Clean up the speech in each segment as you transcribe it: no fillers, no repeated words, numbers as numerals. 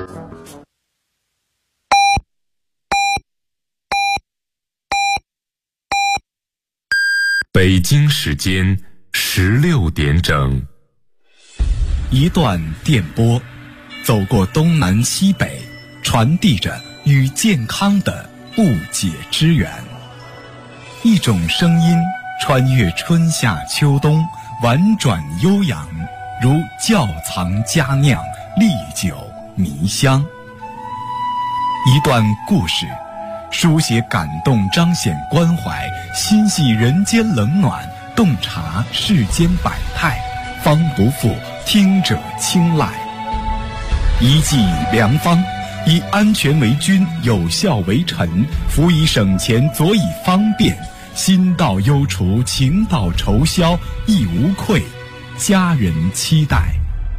北京时间16点整。 一段电波，走过东南西北，传递着与健康的不解之缘。一种声音穿越春夏秋冬，婉转悠扬，如窖藏佳酿，历久弥香。一段故事，书写感动，彰显关怀，心系人间冷暖，洞察世间百态，方不负听者青睐。一剂良方，以安全为君，有效为臣，辅以省钱，佐以方便，心到忧除，情到愁消，亦无愧，家人期待。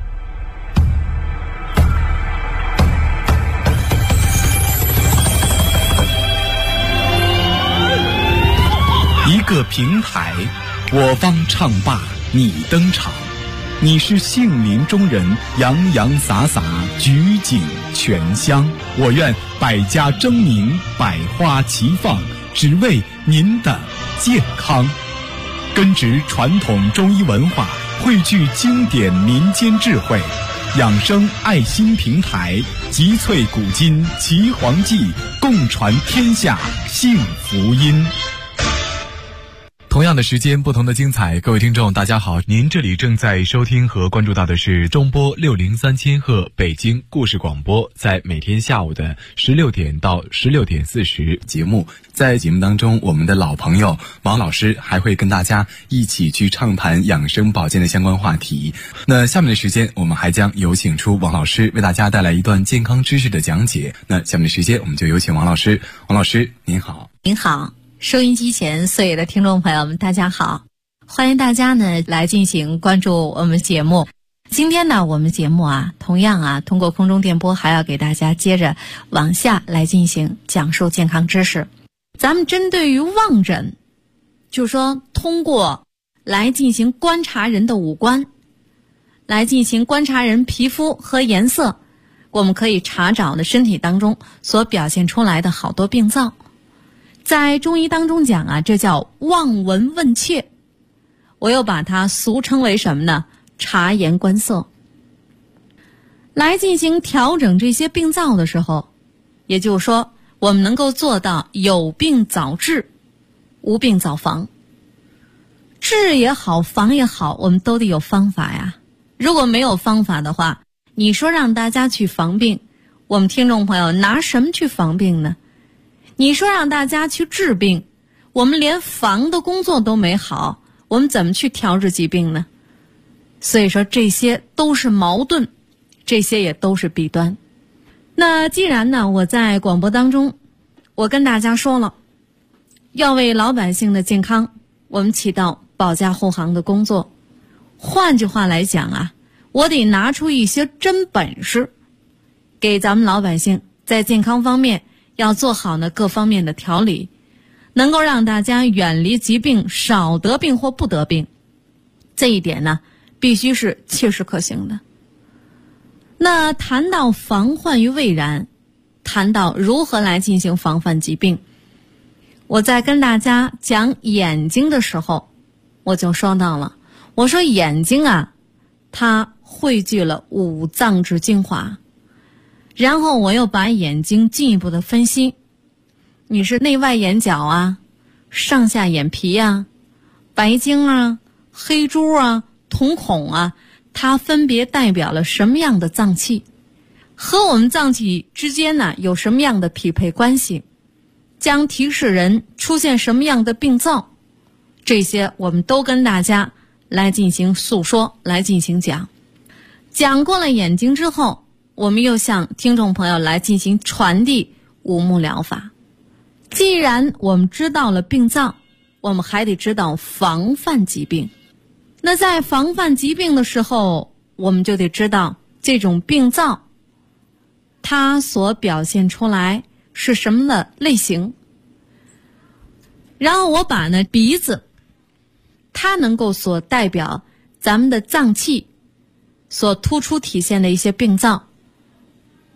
一个平台，我方唱罢你登场，你是杏林中人，洋洋洒洒，举景全香。我愿百家争鸣，百花齐放，只为您的健康。根植传统中医文化，汇聚经典民间智慧，养生爱心平台，集萃古今岐黄记，共传天下幸福音。同样的时间，不同的精彩。各位听众大家好，您这里正在收听和关注到的是中波603千赫北京故事广播，在每天下午的16点到16点40节目。在节目当中，我们的老朋友王老师还会跟大家一起去畅谈养生保健的相关话题。那下面的时间，我们还将有请出王老师为大家带来一段健康知识的讲解。那下面的时间，我们就有请王老师。王老师您好。 您好，收音机前所有的听众朋友们大家好，欢迎大家呢来进行关注我们节目。今天呢我们节目同样通过空中电波还要给大家接着往下来进行讲述健康知识。咱们针对于望诊，就是说通过来进行观察人的五官，来进行观察人皮肤和颜色，我们可以查找的身体当中所表现出来的好多病灶。在中医当中讲这叫望闻问切，我又把它俗称为什么呢？察言观色。来进行调整这些病灶的时候，也就是说我们能够做到有病早治，无病早防。治也好，防也好，我们都得有方法呀。如果没有方法的话，你说让大家去防病，我们听众朋友拿什么去防病呢？你说让大家去治病，我们连防的工作都没好，我们怎么去调治疾病呢？所以说这些都是矛盾，这些也都是弊端。那既然呢我在广播当中我跟大家说了，要为老百姓的健康我们起到保驾护航的工作，换句话来讲我得拿出一些真本事，给咱们老百姓在健康方面要做好呢各方面的调理，能够让大家远离疾病，少得病或不得病。这一点呢必须是切实可行的。那谈到防患于未然，谈到如何来进行防范疾病，我在跟大家讲眼睛的时候我就说到了，我说眼睛它汇聚了五脏之精华，然后我又把眼睛进一步的分析，你是内外眼角上下眼皮白晶黑珠瞳孔它分别代表了什么样的脏器，和我们脏器之间有什么样的匹配关系，将提示人出现什么样的病灶，这些我们都跟大家来进行诉说，来进行讲。讲过了眼睛之后，我们又向听众朋友来进行传递五目疗法。既然我们知道了病灶，我们还得知道防范疾病。那在防范疾病的时候，我们就得知道这种病灶它所表现出来是什么的类型。然后我把鼻子它能够所代表咱们的脏器所突出体现的一些病灶，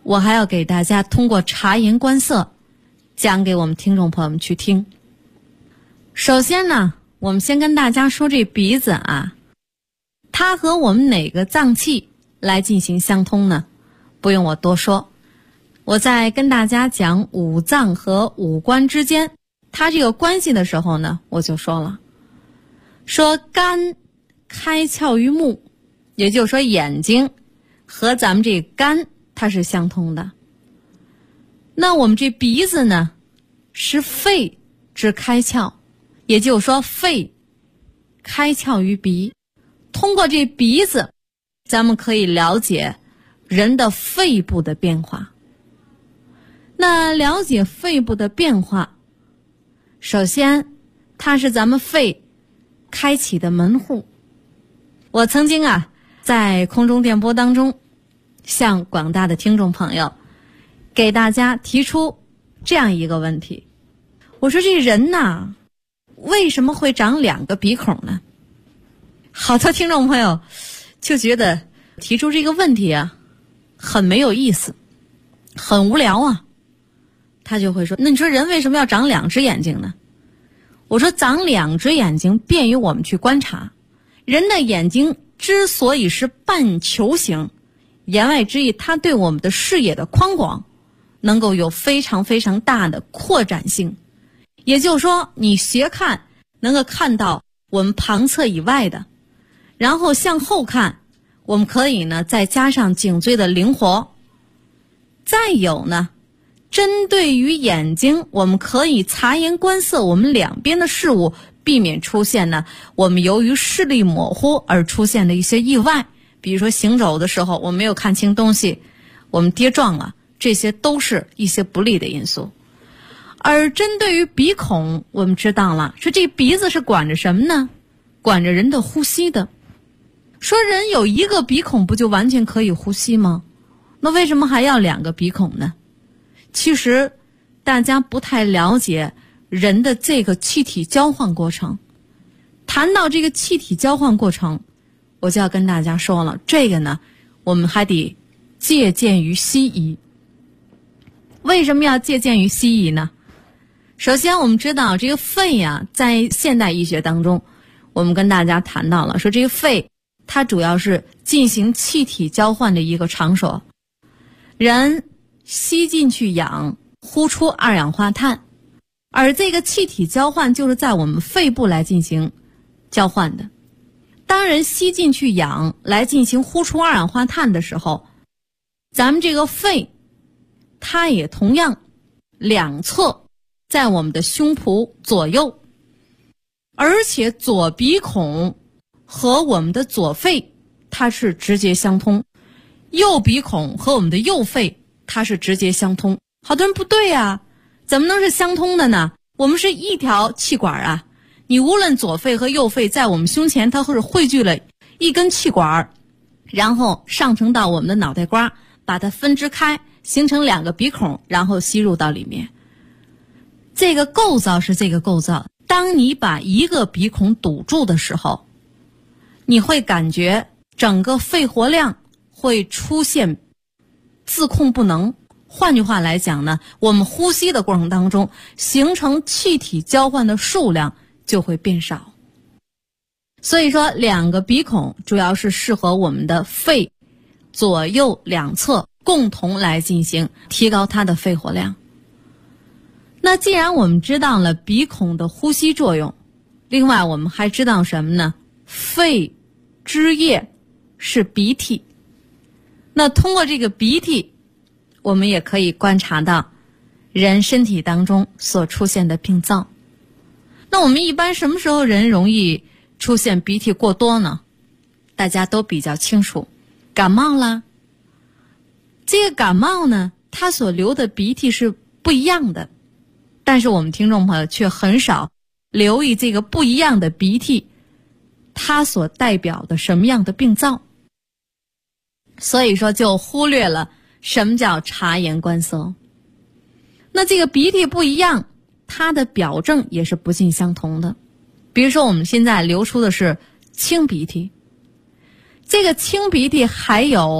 我还要给大家通过察言观色讲给我们听众朋友们去听。首先呢，我们先跟大家说这鼻子啊，它和我们哪个脏器来进行相通呢？不用我多说，我在跟大家讲五脏和五官之间它这个关系的时候呢，我就说了，说肝开窍于目，也就是说眼睛和咱们这肝它是相通的。那我们这鼻子呢，是肺之开窍，也就是说肺开窍于鼻。通过这鼻子，咱们可以了解人的肺部的变化。那了解肺部的变化，首先它是咱们肺开启的门户。我曾经在空中电波当中向广大的听众朋友给大家提出这样一个问题，我说这人呐，为什么会长2个鼻孔呢？好多听众朋友就觉得提出这个问题很没有意思，很无聊啊。他就会说，那你说人为什么要长2只眼睛呢？我说长2只眼睛便于我们去观察。人的眼睛之所以是半球形，言外之意它对我们的视野的宽广能够有非常非常大的扩展性。也就是说你斜看能够看到我们旁侧以外的，然后向后看我们可以呢再加上颈椎的灵活。再有呢，针对于眼睛，我们可以察言观色我们两边的事物，避免出现呢我们由于视力模糊而出现的一些意外。比如说行走的时候我们没有看清东西，我们跌撞了，这些都是一些不利的因素。而针对于鼻孔，我们知道了，说这鼻子是管着什么呢？管着人的呼吸的。说人有1个鼻孔不就完全可以呼吸吗？那为什么还要2个鼻孔呢？其实大家不太了解人的这个气体交换过程。谈到这个气体交换过程，我就要跟大家说了，这个呢我们还得借鉴于西医。为什么要借鉴于西医呢？首先我们知道这个肺在现代医学当中，我们跟大家谈到了，说这个肺它主要是进行气体交换的一个场所。人吸进去氧，呼出二氧化碳，而这个气体交换就是在我们肺部来进行交换的。当人吸进去氧来进行呼出二氧化碳的时候，咱们这个肺它也同样两侧在我们的胸脯左右，而且左鼻孔和我们的左肺它是直接相通，右鼻孔和我们的右肺它是直接相通。好多人不对怎么能是相通的呢？我们是一条气管你无论左肺和右肺在我们胸前，它是汇聚了一根气管，然后上升到我们的脑袋瓜，把它分支开，形成2个鼻孔，然后吸入到里面。这个构造是这个构造。当你把1个鼻孔堵住的时候，你会感觉整个肺活量会出现自控不能。换句话来讲呢，我们呼吸的过程当中形成气体交换的数量就会变少。所以说2个鼻孔主要是适合我们的肺左右两侧共同来进行提高它的肺活量。那既然我们知道了鼻孔的呼吸作用，另外我们还知道什么呢？肺之液是鼻涕。那通过这个鼻涕，我们也可以观察到人身体当中所出现的病灶。那我们一般什么时候人容易出现鼻涕过多呢？大家都比较清楚，感冒啦。这个感冒呢，它所流的鼻涕是不一样的，但是我们听众朋友却很少留意这个不一样的鼻涕它所代表的什么样的病灶。所以说就忽略了什么叫察言观色。那这个鼻涕不一样，它的表证也是不尽相同的。比如说我们现在流出的是清鼻涕，这个清鼻涕还有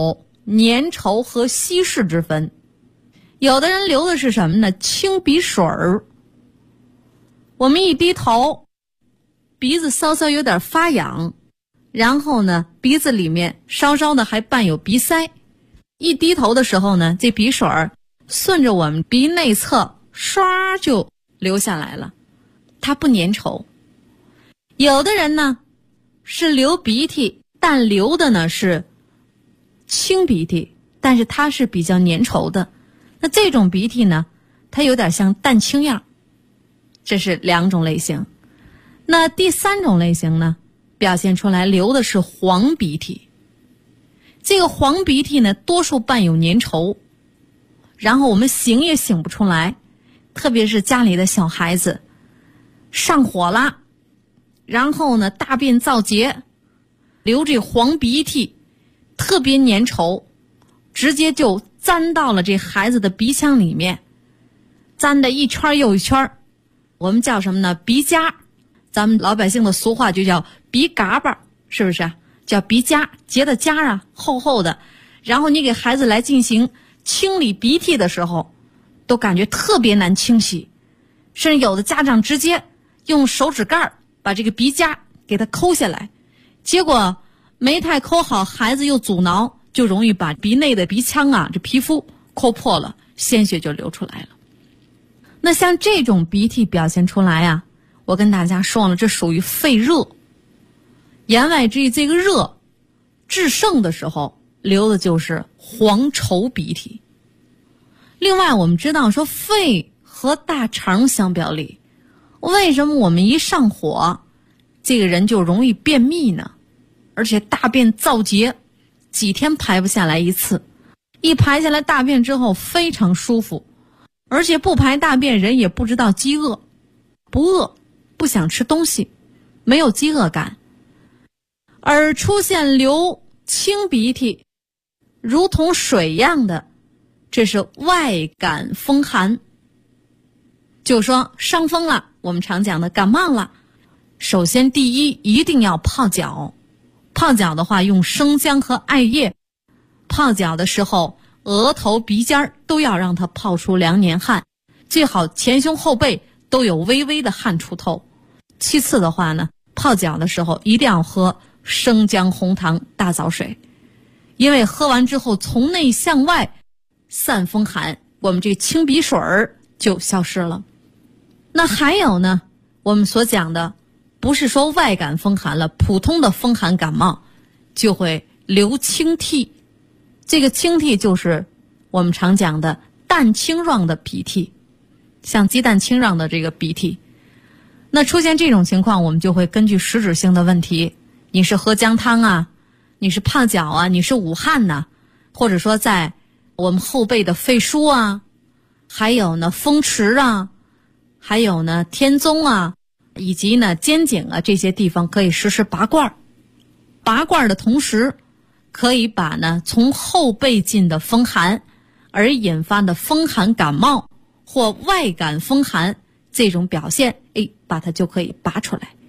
粘稠和稀释之分。有的人流的是什么呢？清鼻水儿。我们一低头，鼻子稍稍有点发痒，然后呢，鼻子里面稍稍的还伴有鼻塞。一低头的时候呢，这鼻水儿顺着我们鼻内侧唰就流下来了，它不粘稠。有的人呢是流鼻涕，但流的呢是清鼻涕，但是它是比较粘稠的。那这种鼻涕呢，它有点像蛋清样。这是2种类型。那第3种类型呢，表现出来流的是黄鼻涕。这个黄鼻涕呢，多数伴有粘稠，然后我们醒也醒不出来，特别是家里的小孩子上火了，然后呢大便燥结，流这黄鼻涕特别粘稠，直接就粘到了这孩子的鼻腔里面，粘的一圈又一圈，我们叫什么呢？鼻夹。咱们老百姓的俗话就叫鼻嘎巴，是不是？叫鼻夹，结的痂啊，厚厚的。然后你给孩子来进行清理鼻涕的时候，都感觉特别难清洗，甚至有的家长直接用手指盖把这个鼻夹给它抠下来，结果没太抠好，孩子又阻挠，就容易把鼻内的鼻腔啊，这皮肤抠破了，鲜血就流出来了。那像这种鼻涕表现出来啊，我跟大家说了，这属于肺热。言外之意，这个热制胜的时候流的就是黄稠鼻涕。另外我们知道说，肺和大肠相表里，为什么我们一上火这个人就容易便秘呢？而且大便燥结，几天排不下来一次，一排下来大便之后非常舒服，而且不排大便人也不知道饥饿，不饿，不想吃东西，没有饥饿感。而出现流清鼻涕如同水样的，这是外感风寒。就说伤风了，我们常讲的感冒了，首先第一一定要泡脚。泡脚的话用生姜和艾叶，泡脚的时候额头鼻尖都要让它泡出2年汗，最好前胸后背都有微微的汗出透。其次的话呢，泡脚的时候一定要喝生姜红糖大枣水，因为喝完之后从内向外散风寒，我们这清鼻水就消失了。那还有呢，我们所讲的不是说外感风寒了，普通的风寒感冒就会流清涕。这个清涕就是我们常讲的蛋清状的鼻涕，像鸡蛋清状的这个鼻涕。那出现这种情况，我们就会根据实质性的问题，你是喝姜汤啊，你是泡脚啊，你是捂汗呐，或者说在我们后背的肺腧啊，还有呢风池啊，还有呢天宗啊，以及呢肩颈啊，这些地方可以实施拔罐。拔罐的同时，可以把呢从后背进的风寒而引发的风寒感冒或外感风寒这种表现，把它就可以拔出来。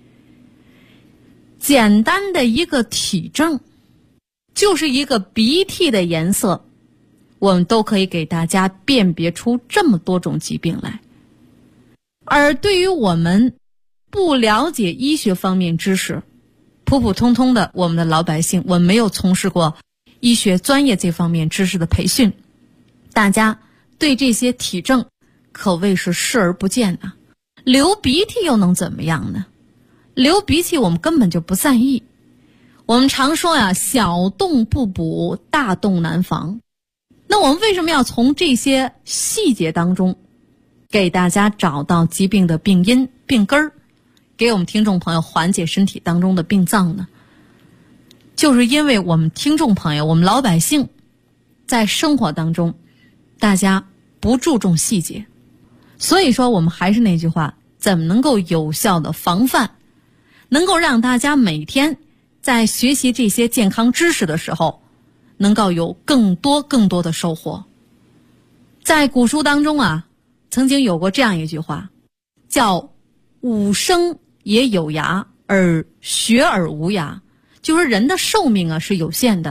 简单的一个体证，就是一个鼻涕的颜色，我们都可以给大家辨别出这么多种疾病来。而对于我们不了解医学方面知识，普普通通的我们的老百姓，我们没有从事过医学专业这方面知识的培训，大家对这些体证可谓是视而不见啊。流鼻涕又能怎么样呢？流鼻涕我们根本就不在意。我们常说呀，小洞不补，大洞难防。那我们为什么要从这些细节当中给大家找到疾病的病因、病根儿，给我们听众朋友缓解身体当中的病脏呢？就是因为我们听众朋友，我们老百姓在生活当中大家不注重细节，所以说我们还是那句话，怎么能够有效的防范，能够让大家每天在学习这些健康知识的时候能够有更多的收获。在古书当中啊，曾经有过这样一句话，叫吾生也有涯，而学而无涯。就是人的寿命啊是有限的，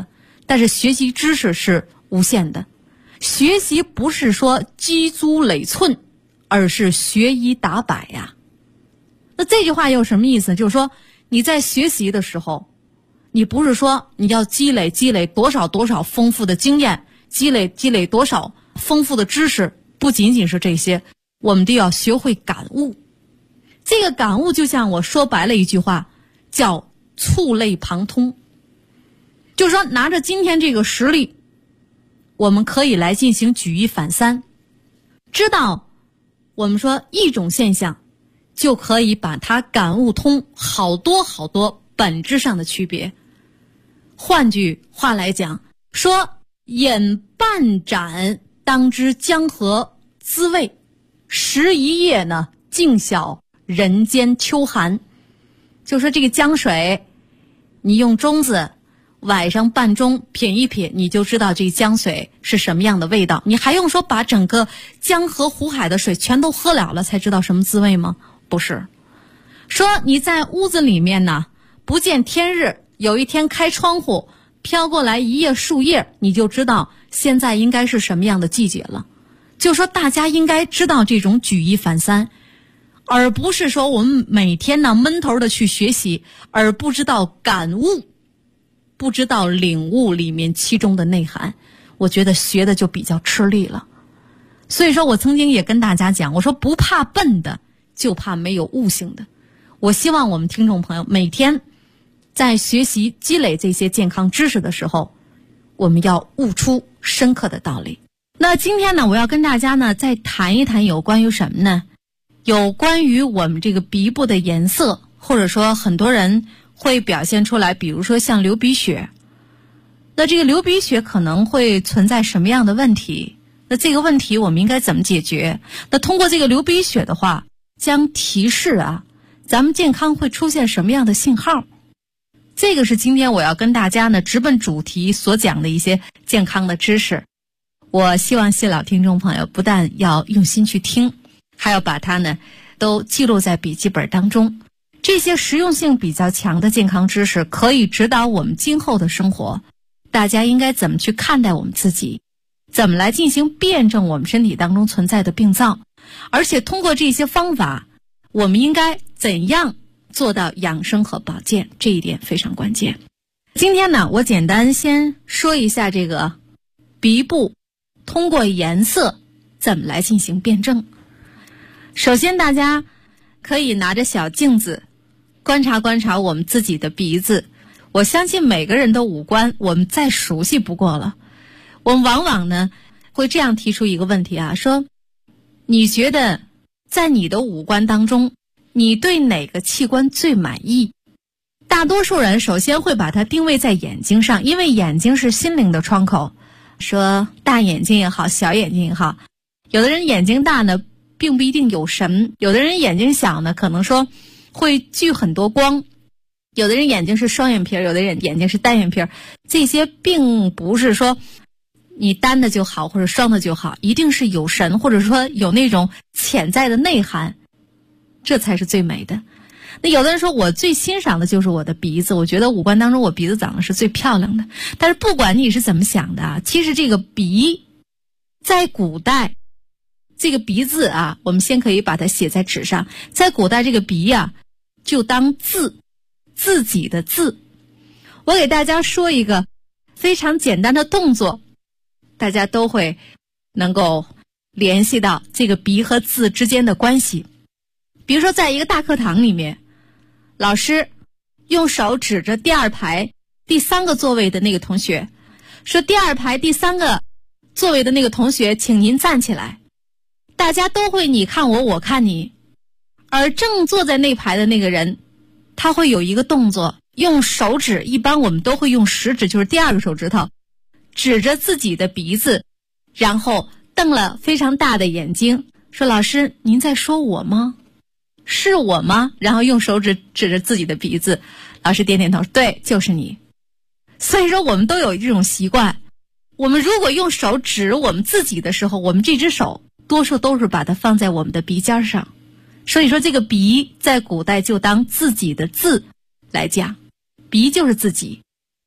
但是学习知识是无限的。学习不是说积足累寸，而是学一打百呀。那这句话有什么意思？就是说你在学习的时候，你不是说你要积累多少丰富的经验，积累多少丰富的知识，不仅仅是这些，我们都要学会感悟。这个感悟就像我说白了一句话，叫触类旁通。就是说拿着今天这个实例，我们可以来进行举一反三，知道我们说一种现象，就可以把它感悟通好多本质上的区别。换句话来讲，说饮半盏当知江河滋味，食一叶呢尽晓人间秋寒。就说这个江水，你用盅子晚上半盅品一品，你就知道这江水是什么样的味道。你还用说把整个江河湖海的水全都喝了才知道什么滋味吗？不是。说你在屋子里面呢，不见天日，有一天开窗户飘过来一叶树叶，你就知道现在应该是什么样的季节了。就说大家应该知道这种举一反三，而不是说我们每天呢闷头的去学习，而不知道感悟，不知道领悟里面其中的内涵，我觉得学的就比较吃力了。所以说我曾经也跟大家讲，我说不怕笨的，就怕没有悟性的。我希望我们听众朋友每天在学习积累这些健康知识的时候，我们要悟出深刻的道理。那今天呢，我要跟大家呢再谈一谈有关于什么呢？有关于我们这个鼻部的颜色，或者说很多人会表现出来，比如说像流鼻血。那这个流鼻血可能会存在什么样的问题？那这个问题我们应该怎么解决？那通过这个流鼻血的话，将提示咱们健康会出现什么样的信号？这个是今天我要跟大家呢直奔主题所讲的一些健康的知识。我希望谢老听众朋友不但要用心去听，还要把它呢都记录在笔记本当中。这些实用性比较强的健康知识可以指导我们今后的生活，大家应该怎么去看待我们自己，怎么来进行辩证我们身体当中存在的病灶，而且通过这些方法，我们应该怎样做到养生和保健，这一点非常关键。今天呢，我简单先说一下这个鼻部通过颜色怎么来进行辩证。首先大家可以拿着小镜子观察观察我们自己的鼻子。我相信每个人的五官我们再熟悉不过了，我们往往呢会这样提出一个问题说你觉得在你的五官当中，你对哪个器官最满意？大多数人首先会把它定位在眼睛上，因为眼睛是心灵的窗口。说大眼睛也好，小眼睛也好，有的人眼睛大呢并不一定有神，有的人眼睛小呢可能说会聚很多光，有的人眼睛是双眼皮，有的人眼睛是单眼皮，这些并不是说你单的就好或者双的就好，一定是有神，或者说有那种潜在的内涵，这才是最美的。那有的人说我最欣赏的就是我的鼻子，我觉得五官当中我鼻子长得是最漂亮的。但是不管你是怎么想的其实这个鼻在古代，这个鼻字我们先可以把它写在纸上。在古代这个鼻就当字，自己的字。我给大家说一个非常简单的动作，大家都会能够联系到这个鼻和字之间的关系。比如说在一个大课堂里面，老师用手指着第二排第3个座位的那个同学，说第二排第3个座位的那个同学，请您站起来。大家都会你看我，我看你。而正坐在那排的那个人，他会有一个动作，用手指，一般我们都会用食指，就是第2个手指头，指着自己的鼻子，然后瞪了非常大的眼睛，说老师您在说我吗？是我吗？然后用手指指着自己的鼻子，老师点点头，对，就是你。所以说我们都有这种习惯，我们如果用手指我们自己的时候，我们这只手多数都是把它放在我们的鼻尖上。所以说这个鼻在古代就当自己的字来讲，鼻就是自己。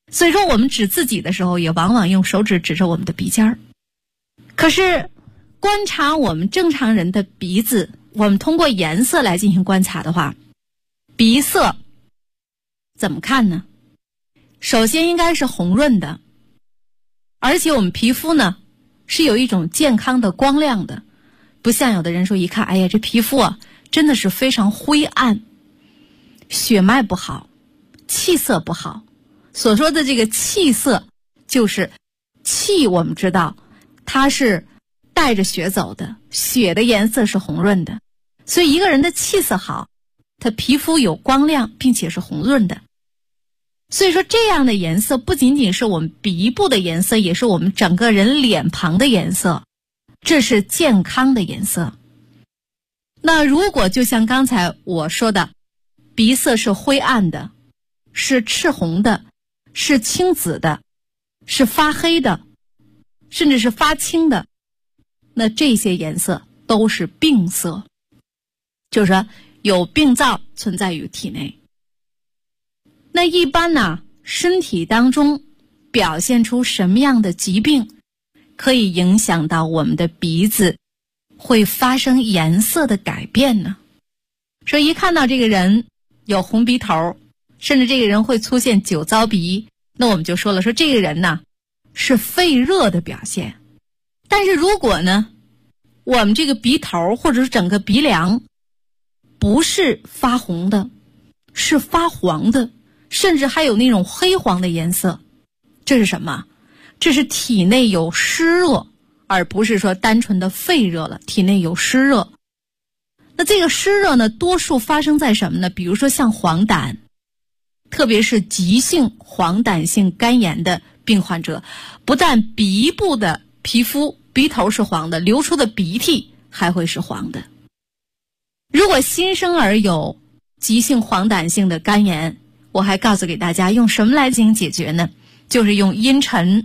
所以说我们指自己的时候，也往往用手指指着我们的鼻尖儿。可是观察我们正常人的鼻子，我们通过颜色来进行观察的话，鼻色怎么看呢？首先应该是红润的，而且我们皮肤呢是有一种健康的光亮的，不像有的人说一看，哎呀，这皮肤啊真的是非常灰暗，血脉不好，气色不好。所说的这个气色，就是气，我们知道它是带着血走的，血的颜色是红润的，所以一个人的气色好，他皮肤有光亮并且是红润的。所以说这样的颜色不仅仅是我们鼻部的颜色，也是我们整个人脸庞的颜色，这是健康的颜色。那如果就像刚才我说的，鼻色是灰暗的，是赤红的，是青紫的，是发黑的，甚至是发青的，那这些颜色都是病色，就是说有病灶存在于体内。那一般呢，身体当中表现出什么样的疾病可以影响到我们的鼻子会发生颜色的改变呢？说一看到这个人有红鼻头，甚至这个人会出现酒糟鼻，那我们就说了，说这个人呢是肺热的表现。但是如果呢我们这个鼻头或者是整个鼻梁不是发红的，是发黄的，甚至还有那种黑黄的颜色，这是什么？这是体内有湿热，而不是说单纯的肺热了，体内有湿热。那这个湿热呢，多数发生在什么呢？比如说像黄疸，特别是急性黄疸性肝炎的病患者，不但鼻部的皮肤鼻头是黄的，流出的鼻涕还会是黄的。如果新生儿有急性黄疸性的肝炎，我还告诉给大家用什么来进行解决呢？就是用茵陈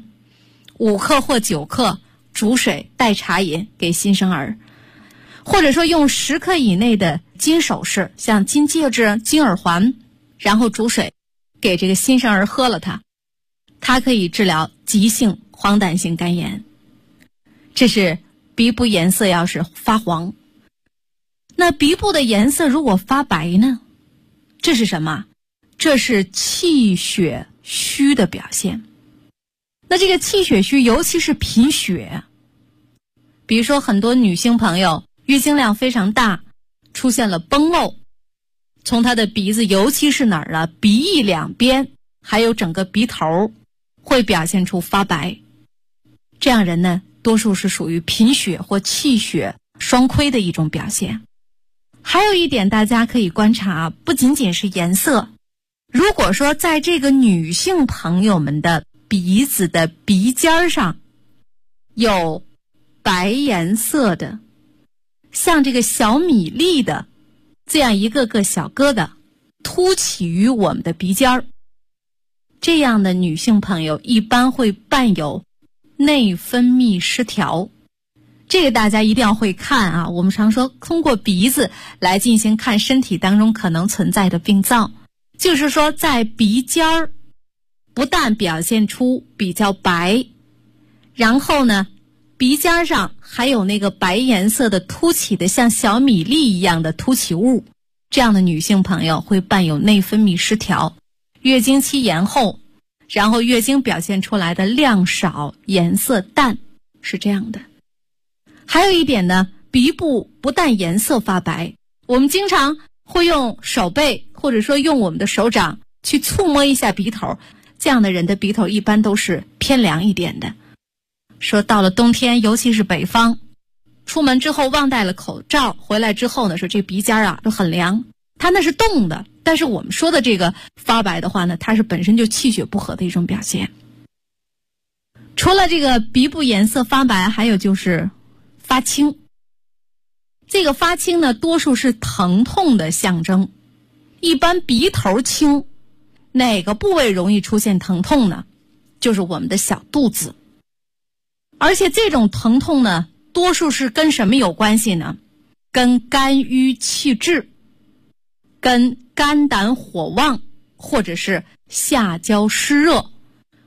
5克或9克煮水代茶饮给新生儿，或者说用10克以内的金首饰，像金戒指、金耳环，然后煮水给这个新生儿喝了它可以治疗急性黄疸性肝炎。这是鼻部颜色要是发黄。那鼻部的颜色如果发白呢？这是什么？这是气血虚的表现。那这个气血虚尤其是贫血，比如说很多女性朋友月经量非常大，出现了崩漏，从她的鼻子，尤其是哪儿啊？鼻翼两边还有整个鼻头会表现出发白。这样人呢，多数是属于贫血或气血双亏的一种表现。还有一点大家可以观察，不仅仅是颜色，如果说在这个女性朋友们的鼻子的鼻尖上有白颜色的，像这个小米粒的这样一个个小疙瘩凸起于我们的鼻尖儿，这样的女性朋友一般会伴有内分泌失调。这个大家一定要会看啊，我们常说通过鼻子来进行看身体当中可能存在的病灶，就是说在鼻尖儿不但表现出比较白，然后呢鼻尖上还有那个白颜色的凸起的像小米粒一样的凸起物，这样的女性朋友会伴有内分泌失调，月经期延后，然后月经表现出来的量少颜色淡，是这样的。还有一点呢，鼻部不但颜色发白，我们经常会用手背或者说用我们的手掌去触摸一下鼻头，这样的人的鼻头一般都是偏凉一点的。说到了冬天，尤其是北方，出门之后忘带了口罩，回来之后呢，说这鼻尖啊都很凉，它那是冻的。但是我们说的这个发白的话呢，它是本身就气血不和的一种表现。除了这个鼻部颜色发白，还有就是发青。这个发青呢，多数是疼痛的象征。一般鼻头青，哪个部位容易出现疼痛呢？就是我们的小肚子。而且这种疼痛呢，多数是跟什么有关系呢？跟肝郁气滞，跟肝胆火旺，或者是下焦湿热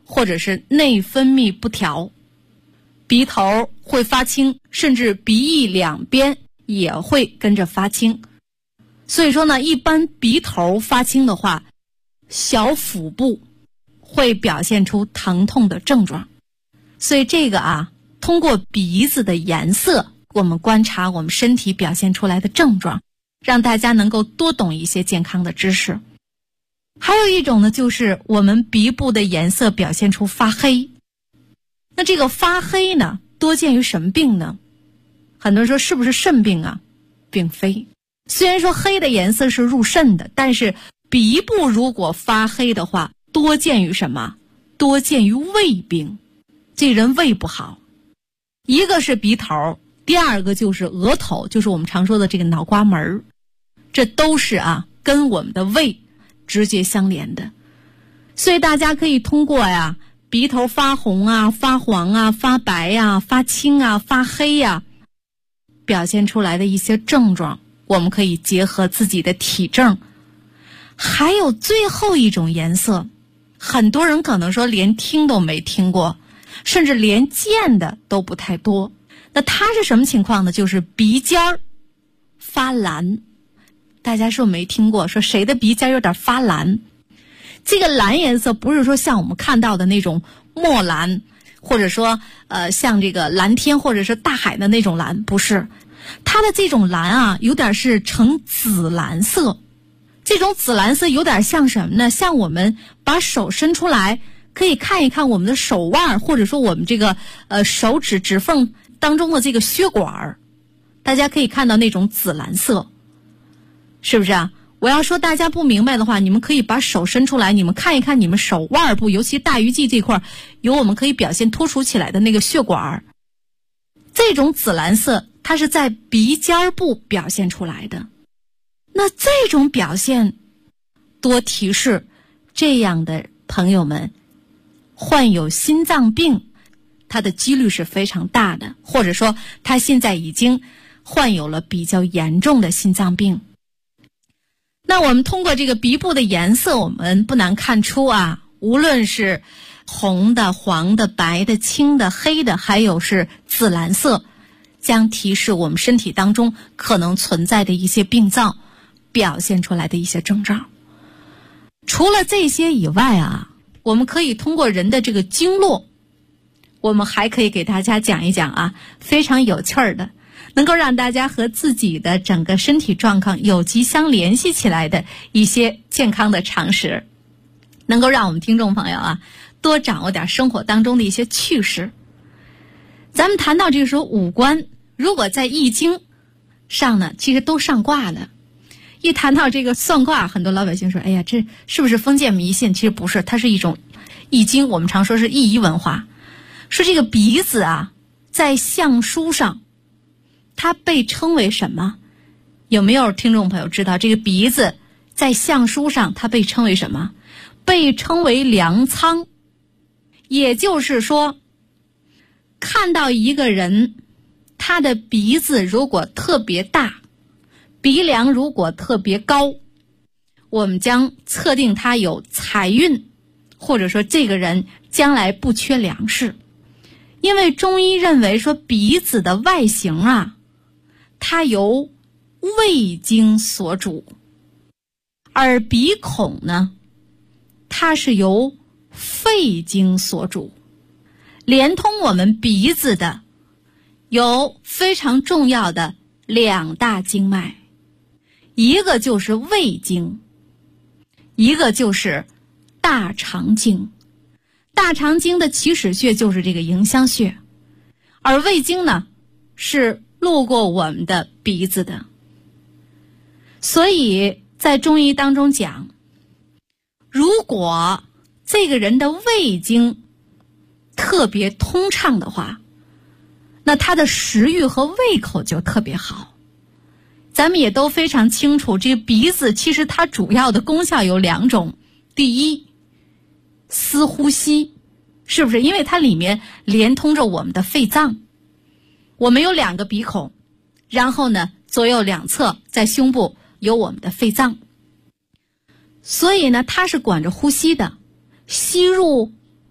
或者是内分泌不调，鼻头会发青，甚至鼻翼两边也会跟着发青。所以说呢，一般鼻头发青的话，小腹部会表现出疼痛的症状。所以这个通过鼻子的颜色，我们观察我们身体表现出来的症状，让大家能够多懂一些健康的知识。还有一种呢，就是我们鼻部的颜色表现出发黑。那这个发黑呢，多见于什么病呢？很多人说是不是肾病啊？并非。虽然说黑的颜色是入肾的，但是鼻部如果发黑的话，多见于什么？多见于胃病。这人胃不好，一个是鼻头，第二个就是额头，就是我们常说的这个脑瓜门，这都是跟我们的胃直接相连的。所以大家可以通过鼻头发红发黄发白发青发黑表现出来的一些症状，我们可以结合自己的体症。还有最后一种颜色，很多人可能说连听都没听过，甚至连见的都不太多。那它是什么情况呢？就是鼻尖儿发蓝。大家是不是没听过说谁的鼻尖有点发蓝？这个蓝颜色不是说像我们看到的那种墨蓝，或者说像这个蓝天或者是大海的那种蓝，不是。它的这种蓝有点是呈紫蓝色。这种紫蓝色有点像什么呢？像我们把手伸出来，可以看一看我们的手腕，或者说我们这个手指指缝当中的这个血管，大家可以看到那种紫蓝色，是不是啊？我要说大家不明白的话，你们可以把手伸出来，你们看一看你们手腕部，尤其大鱼际这块有我们可以表现突出起来的那个血管。这种紫蓝色它是在鼻尖部表现出来的。那这种表现多提示这样的朋友们患有心脏病，它的几率是非常大的，或者说他现在已经患有了比较严重的心脏病。那我们通过这个鼻部的颜色，我们不难看出无论是红的、黄的、白的、青的、黑的，还有是紫蓝色，将提示我们身体当中可能存在的一些病灶表现出来的一些征兆。除了这些以外我们可以通过人的这个经络，我们还可以给大家讲一讲非常有趣的，能够让大家和自己的整个身体状况有机相联系起来的一些健康的常识，能够让我们听众朋友多掌握点生活当中的一些趣事。咱们谈到这个时候五官，如果在易经上呢，其实都上卦了。一谈到这个算卦，很多老百姓说，哎呀，这是不是封建迷信？其实不是，它是一种易经，我们常说是易医文化。说这个鼻子在相书上它被称为什么？有没有听众朋友知道这个鼻子在相书上它被称为什么？被称为粮仓。也就是说，看到一个人他的鼻子如果特别大，鼻梁如果特别高，我们将测定他有财运，或者说这个人将来不缺粮食。因为中医认为说鼻子的外形它由胃经所主，而鼻孔呢，它是由肺经所主。连通我们鼻子的有非常重要的两大经脉，一个就是胃经，一个就是大肠经。大肠经的起始穴就是这个迎香穴，而胃经呢是路过我们的鼻子的。所以在中医当中讲，如果这个人的胃经特别通畅的话，那他的食欲和胃口就特别好。咱们也都非常清楚，这个鼻子其实它主要的功效有两种。第一，司呼吸，是不是？因为它里面连通着我们的肺脏。我们有两个鼻孔，然后呢，左右两侧在胸部有我们的肺脏，所以呢，它是管着呼吸的，吸入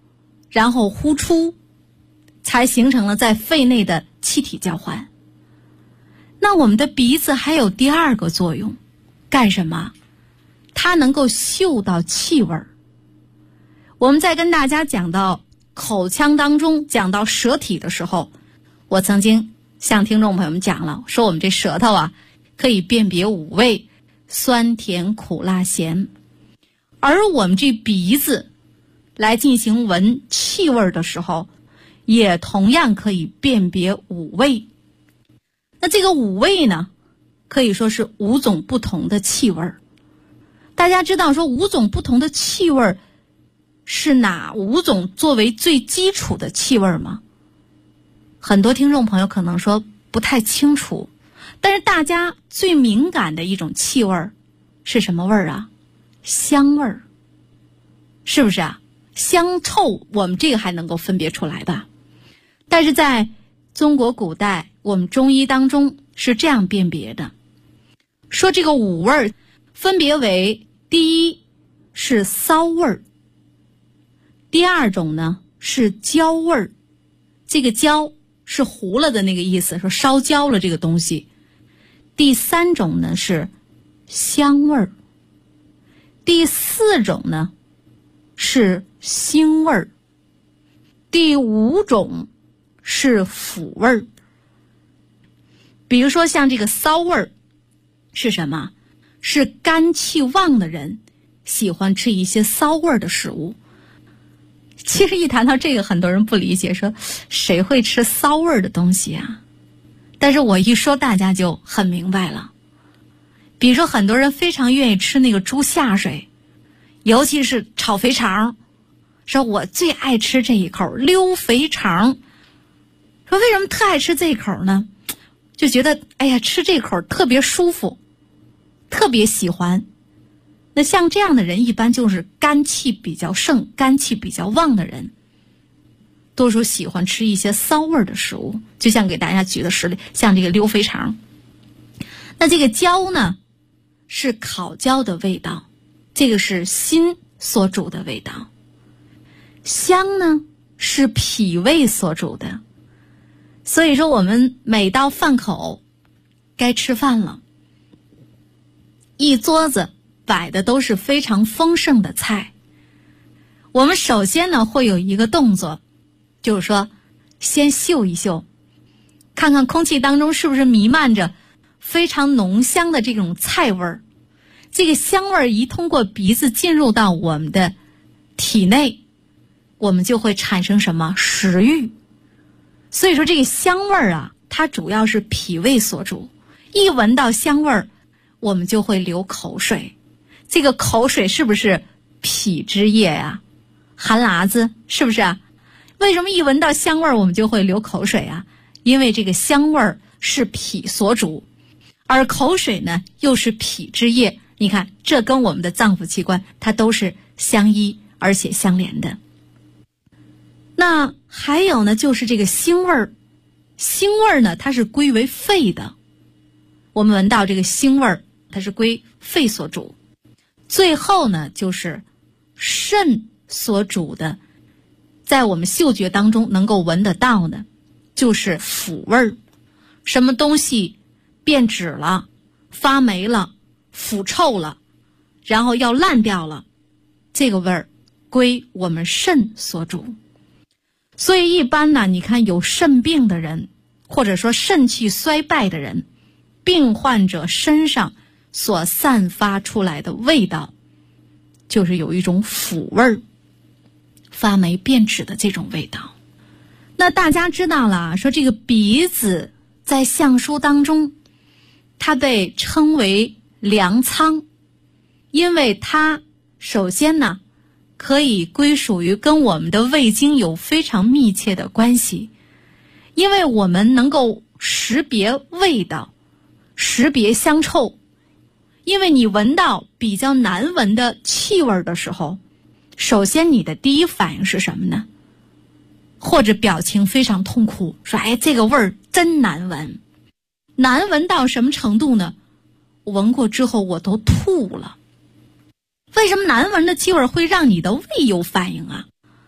然后呼出，才形成了在肺内的气体交换。那我们的鼻子还有第二个作用，干什么？它能够嗅到气味。我们在跟大家讲到口腔当中讲到舌体的时候，我曾经向听众朋友们讲了，说我们这舌头啊可以辨别五味，酸甜苦辣咸。而我们这鼻子来进行闻气味的时候，也同样可以辨别五味。那这个五味呢，可以说是5种不同的气味。大家知道说5种不同的气味是哪5种作为最基础的气味吗？很多听众朋友可能说不太清楚，但是大家最敏感的一种气味是什么味儿啊？香味儿，是不是啊？香臭我们这个还能够分别出来吧？但是在中国古代我们中医当中是这样辨别的，说这个5味儿分别为：第一是骚味儿，第二种呢是焦味儿，这个焦是糊了的那个意思，说烧焦了这个东西。第3种呢是香味儿，第4种呢是腥味儿，第5种是腐味儿。比如说像这个骚味儿是什么？是肝气旺的人喜欢吃一些骚味儿的食物。其实一谈到这个，很多人不理解，说谁会吃骚味儿的东西啊？但是我一说大家就很明白了。比如说很多人非常愿意吃那个猪下水，尤其是炒肥肠，说我最爱吃这一口溜肥肠。说为什么特爱吃这一口呢？就觉得哎呀，吃这口特别舒服，特别喜欢。那像这样的人一般就是肝气比较盛、肝气比较旺的人，多数喜欢吃一些骚味的食物，就像给大家举的实例，像这个溜肥肠。那这个焦呢是烤焦的味道，这个是心所主的味道。香呢是脾胃所主的，所以说我们每到饭口该吃饭了，一桌子摆的都是非常丰盛的菜，我们首先呢会有一个动作，就是说先嗅一嗅，看看空气当中是不是弥漫着非常浓香的这种菜味儿。这个香味儿一通过鼻子进入到我们的体内，我们就会产生什么？食欲。所以说这个香味儿啊，它主要是脾胃所主，一闻到香味儿我们就会流口水。这个口水是不是脾之液呀？含喇子是不是啊？为什么一闻到香味儿我们就会流口水啊？因为这个香味儿是脾所主，而口水呢又是脾之液。你看这跟我们的脏腑器官它都是相依而且相连的。那还有呢就是这个腥味儿，腥味儿呢它是归为肺的，我们闻到这个腥味儿它是归肺所主。最后呢就是肾所主的，在我们嗅觉当中能够闻得到的就是腐味儿。什么东西变质了、发霉了、腐臭了，然后要烂掉了，这个味儿归我们肾所主。所以一般呢，你看有肾病的人，或者说肾气衰败的人，病患者身上所散发出来的味道就是有一种腐味儿，发霉变质的这种味道。那大家知道了，说这个鼻子在相书当中它被称为粮仓，因为它首先呢可以归属于跟我们的胃经有非常密切的关系，因为我们能够识别味道，识别香臭。因为你闻到比较难闻的气味的时候，首先你的第一反应是什么呢？或者表情非常痛苦，说哎，这个味儿真难闻。难闻到什么程度呢？闻过之后我都吐了。为什么难闻的气味会让你的胃有反应啊？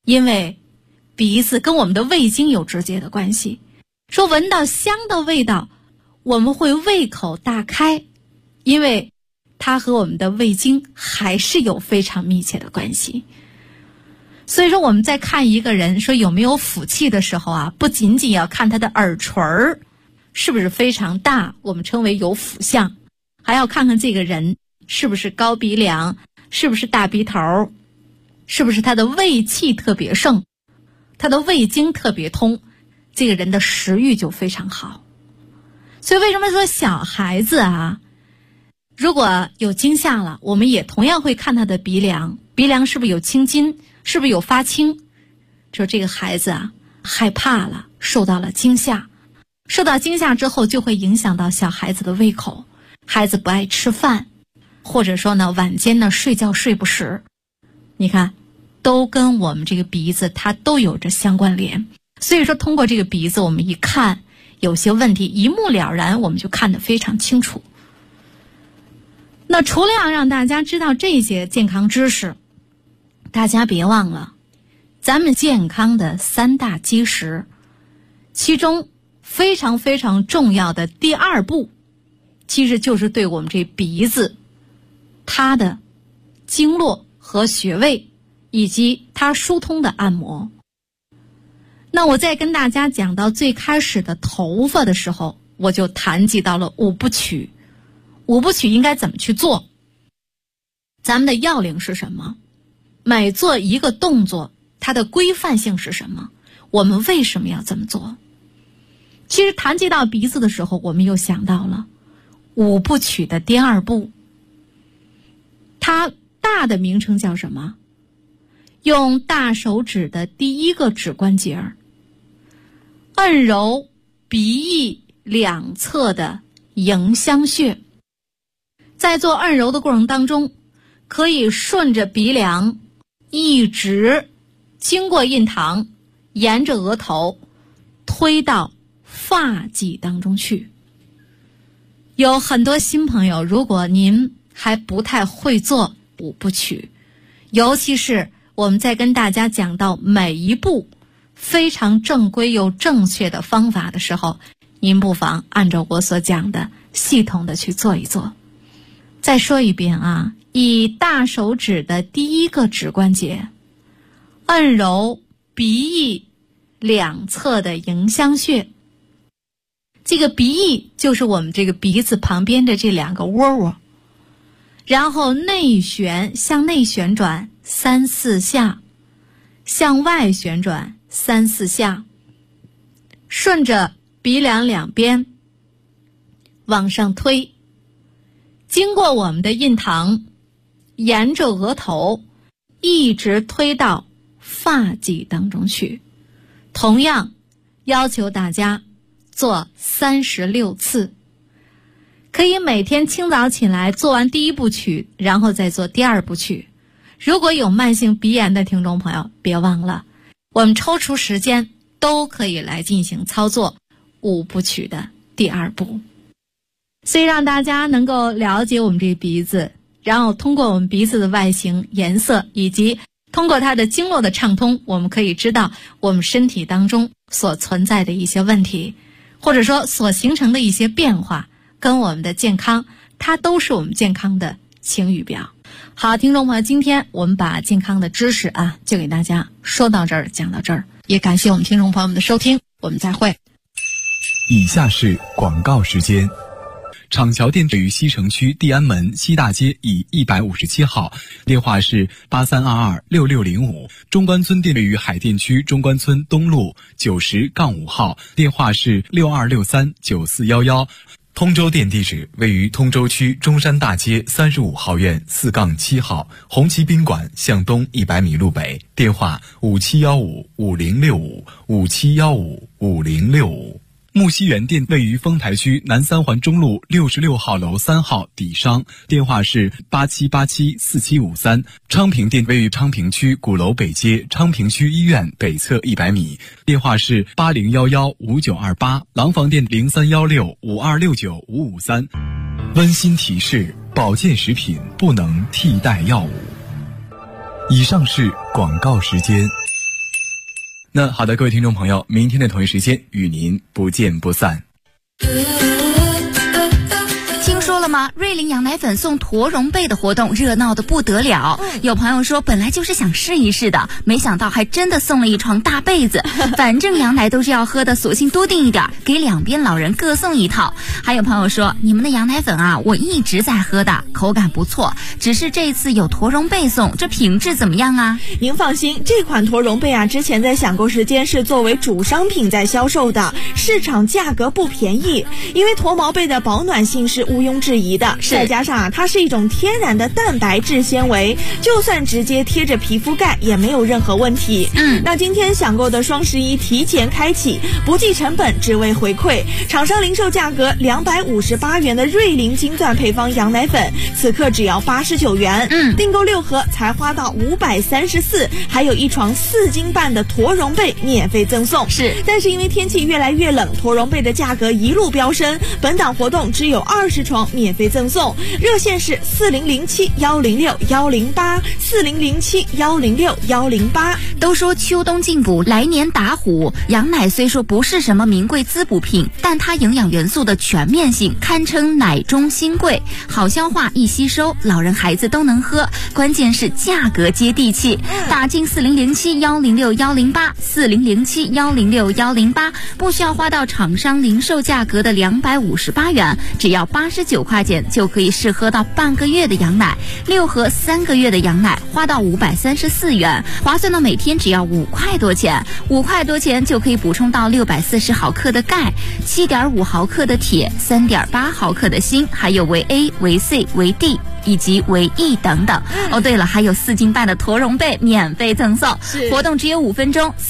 因为鼻子跟我们的味精有直接的关系。说闻到香的味道，我们会胃口大开，因为它和我们的味精还是有非常密切的关系。所以说我们在看一个人说有没有福气的时候啊，不仅仅要看他的耳垂儿是不是非常大，我们称为有福相，还要看看这个人是不是高鼻梁，是不是大鼻头，是不是他的胃气特别盛，他的胃经特别通，这个人的食欲就非常好。所以为什么说小孩子啊，如果有惊吓了，我们也同样会看他的鼻梁，鼻梁是不是有青筋，是不是有发青，说这个孩子啊害怕了，受到了惊吓，受到惊吓之后就会影响到小孩子的胃口，孩子不爱吃饭，或者说呢晚间呢睡觉睡不实，你看都跟我们这个鼻子它都有着相关联。所以说通过这个鼻子我们一看有些问题一目了然，我们就看得非常清楚。那除了要让大家知道这些健康知识，大家别忘了咱们健康的3大基石，其中非常非常重要的第2步其实就是对我们这鼻子它的经络和穴位以及它疏通的按摩。那我在跟大家讲到最开始的头发的时候，我就谈及到了5部曲。5部曲应该怎么去做？咱们的要领是什么？每做一个动作它的规范性是什么？我们为什么要这么做？其实谈及到鼻子的时候，我们又想到了5部曲的第2步，它大的名称叫什么？用大手指的第1个指关节按揉鼻翼2侧的迎香穴。在做按揉的过程当中，可以顺着鼻梁一直经过印堂，沿着额头推到发际当中去。有很多新朋友，如果您还不太会做5部曲，尤其是我们在跟大家讲到每一步非常正规又正确的方法的时候，您不妨按照我所讲的系统的去做一做。再说一遍啊，以大手指的第1个指关节按揉鼻翼2侧的迎香穴。这个鼻翼就是我们这个鼻子旁边的这2个窝窝，然后内旋，向内旋转3、4下，向外旋转3、4下，顺着鼻梁2边往上推，经过我们的印堂，沿着额头一直推到发际当中去。同样要求大家做36次，可以每天清早起来做完第1部曲，然后再做第2部曲。如果有慢性鼻炎的听众朋友，别忘了我们抽出时间都可以来进行操作5部曲的第2步。所以让大家能够了解我们这鼻子，然后通过我们鼻子的外形、颜色，以及通过它的经络的畅通，我们可以知道我们身体当中所存在的一些问题，或者说所形成的一些变化，跟我们的健康，它都是我们健康的晴雨表。好，听众朋友，今天我们把健康的知识啊，就给大家说到这儿，讲到这儿，也感谢我们听众朋友们的收听，我们再会。 以下是广告时间。厂桥店位于西城区地安门西大街以157号，电话是83226605。中关村店位于海淀区中关村东路90-5号，电话是62639411。通州店地址位于通州区中山大街35号院4-7号，红旗宾馆向东100米路北，电话57155065，57155065。木樨园店位于丰台区南三环中路66号楼3号底商，电话是87874753。昌平店位于昌平区鼓楼北街昌平区医院北侧100米，电话是80115928。廊坊店031652695553。温馨提示：保健食品不能替代药物。以上是广告时间。 那好的，各位听众朋友，明天的同一时间与您不见不散。 听说了吗？瑞麟羊奶粉送驼绒被的活动热闹的不得了。有朋友说本来就是想试一试的，没想到还真的送了一床大被子。反正羊奶都是要喝的，索性多订一点，给两边老人各送一套。还有朋友说，你们的羊奶粉啊，我一直在喝的，口感不错，只是这次有驼绒被送，这品质怎么样啊？ 您放心，这款驼绒被啊，之前在享购时间是作为主商品在销售的，市场价格不便宜，因为驼毛被的保暖性是毋庸置疑的，再加上啊，它是一种天然的蛋白质纤维，就算直接贴着皮肤盖也没有任何问题。那今天享购的双11提前开启，不计成本，只为回馈。厂商零售价格258元的瑞麟金钻配方羊奶粉，此刻只要89元。订购6盒才花到534，还有一床4斤半的驼绒被免费赠送。但是因为天气越来越冷，驼绒被的价格一路飙升，本档活动只有20床免费赠送，热线是4007-106-108，4007-106-108。 都说秋冬进补，来年打虎。羊奶虽说不是什么名贵滋补品，但它营养元素的全面性堪称奶中新贵，好消化易吸收，老人孩子都能喝，关键是价格接地气。打进4007-106-108，4007-106-108，不需要花到厂商零售价格的258元，只要89块钱就可以试喝到半个月的羊奶，6盒3个月的羊奶花到534元，划算到每天只要5块多钱，5块多钱就可以补充到640毫克的钙，7.5毫克的铁，3.8毫克的锌，还有维 A、维 C、维 D以及维 E 等等。对了，还有4斤半的驼绒被免费赠送，活动只有5分钟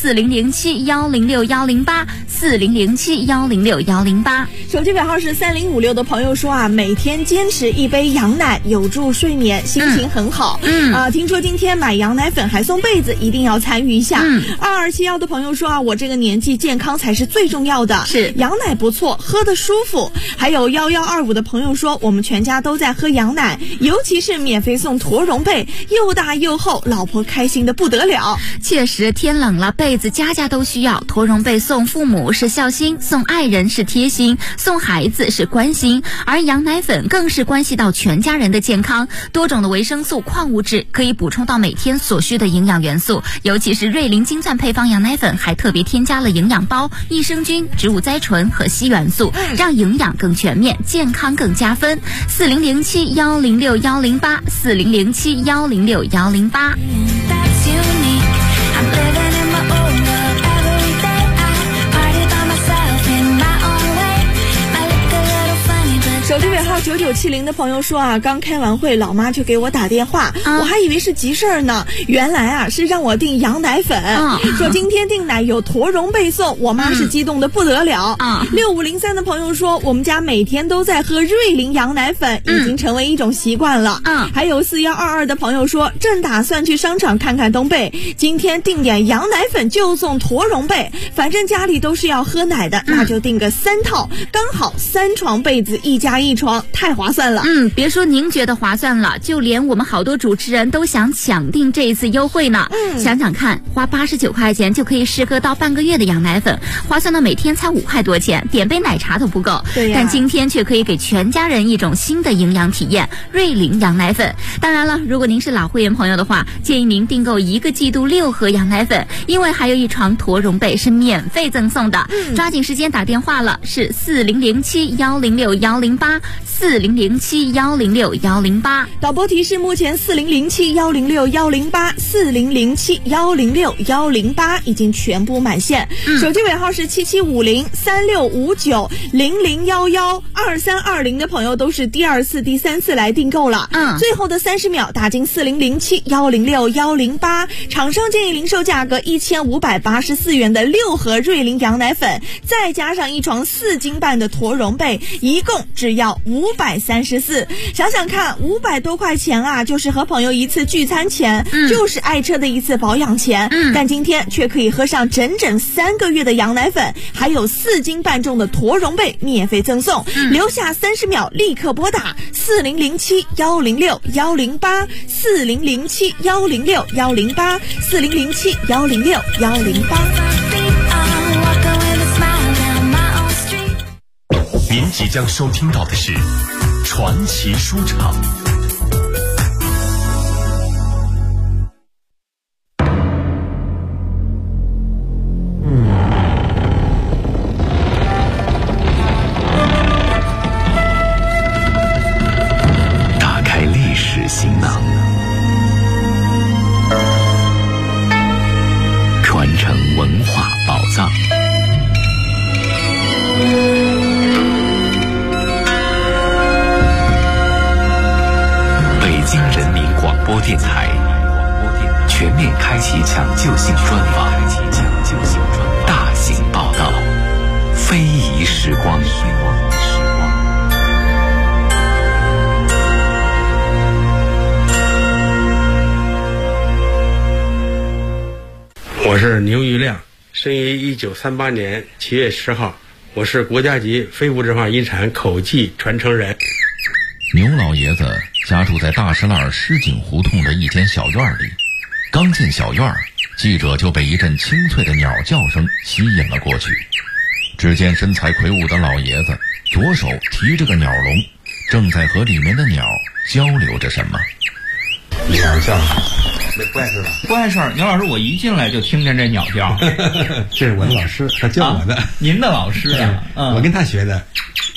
，4007-106-108，4007-106-108。 手机尾号是3056的朋友说啊，每天坚持一杯羊奶有助睡眠，心情很好。听说今天买羊奶粉还送被子，一定要参与一下。2271的朋友说啊，我这个年纪健康才是最重要的，羊奶不错，喝得舒服。还有1125的朋友说，我们全家都在喝羊奶，尤其是免费送驼绒被，又大又厚，老婆开心的不得了。 确实，天冷了，被子家家都需要，驼绒被送父母是孝心，送爱人是贴心，送孩子是关心，而羊奶粉更是关系到全家人的健康，多种的维生素、矿物质可以补充到每天所需的营养元素，尤其是瑞麟金钻配方羊奶粉还特别添加了营养包、益生菌、植物甾醇和硒元素，让营养更全面，健康更加分。4007-106-108，4007-106-108。 手机尾号9970的朋友说啊，刚开完会，老妈就给我打电话，我还以为是急事儿呢，原来啊是让我订羊奶粉，说今天订奶有驼绒被送，我妈是激动的不得了。6503的朋友说，我们家每天都在喝瑞麟羊奶粉，已经成为一种习惯了。还有4122的朋友说，正打算去商场看看东贝，今天订点羊奶粉就送驼绒被，反正家里都是要喝奶的，那就订个3套，刚好3床被子1加1床，太划算了。 别说您觉得划算了，就连我们好多主持人都想抢订这一次优惠呢。想想看，花89块钱就可以试喝到半个月的羊奶粉，划算到每天才5块多钱，点杯奶茶都不够。但今天却可以给全家人一种新的营养体验，瑞麟羊奶粉。当然了，如果您是老会员朋友的话，建议您订购1个季度6盒羊奶粉，因为还有一床驼绒被是免费赠送的。抓紧时间打电话了，是4007-106-108，4007-106-108。 导播提示，目前4007-106-108，4007-106-108已经全部满线。手机尾号是7750-3659-0011，2320的朋友都是第2次、第3次来订购了。最后的30秒打进4007-106-108，厂商建议零售价格1584元的6盒瑞麟羊奶粉，再加上一床4斤半的驼绒被，一共只要要534。想想看，500多块钱啊，就是和朋友一次聚餐钱，就是爱车的一次保养钱。但今天却可以喝上整整3个月的羊奶粉，还有4斤半重的驼绒被免费赠送。留下30秒，立刻拨打4007-106-108，4007-106-108，4007-106-108。 您即将收听到的是传奇书场。打开历史行囊，传承文化宝藏。北京人民广播电台全面开启抢救性专访，大型报道，非遗时光。 我是牛玉亮，生于1938年7月10号，我是国家级非物质文化遗产口技传承人。 牛老爷子家住在大石栏狮井胡同的一间小院里，刚进小院，记者就被一阵清脆的鸟叫声吸引了过去。只见身材魁梧的老爷子左手提着个鸟笼，正在和里面的鸟交流着什么。 鸟叫，不碍事吧？ 不碍事儿。牛老师，我一进来就听见这鸟叫。 这是我的老师，他教我的。 您的老师啊？ 我跟他学的。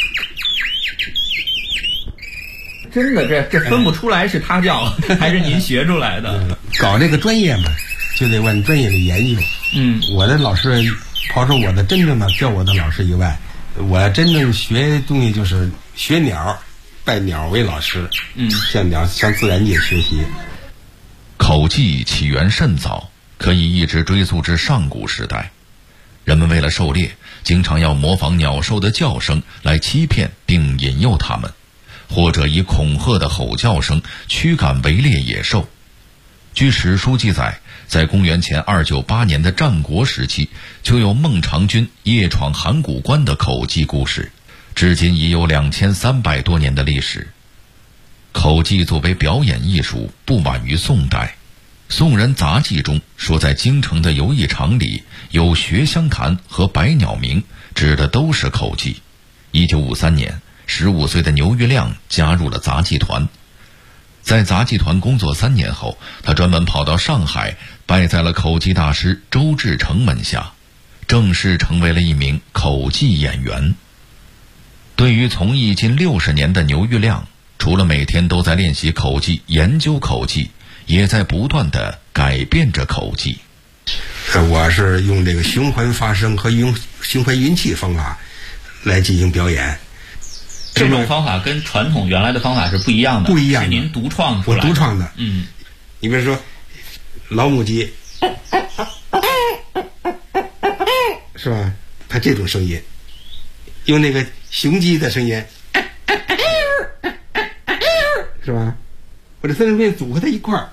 真的，这分不出来是他教还是您学出来的。 搞这个专业嘛，就得往专业里研究。我的老师，刨出我的真正的教我的老师以外，我真正学东西就是学鸟，拜鸟为老师。向自然界学习。 口技起源甚早，可以一直追溯至上古时代。人们为了狩猎，经常要模仿鸟兽的叫声来欺骗并引诱它们，或者以恐吓的吼叫声驱赶围猎野兽。据史书记载，在公元前298年的战国时期，就有孟尝君夜闯函谷关的口技故事，至今已有2300多年的历史。口技作为表演艺术，不晚于宋代。宋人杂记中说，在京城的游艺场里有学香弹和百鸟鸣，指的都是口技。1953年，15岁的牛玉亮加入了杂技团。在杂技团工作3年后，他专门跑到上海，拜在了口技大师周志成门下，正式成为了一名口技演员。对于从艺近60年的牛玉亮，除了每天都在练习口技、研究口技，也在不断地改变着口技。 我是用这个循环发声和用循环运气方法来进行表演。 这种方法跟传统原来的方法是不一样的， 不一样的， 是您独创出来的。 我独创的。你比如说老母鸡，是吧？它这种声音，用那个雄鸡的声音，是吧？我这3声变组合在一块儿，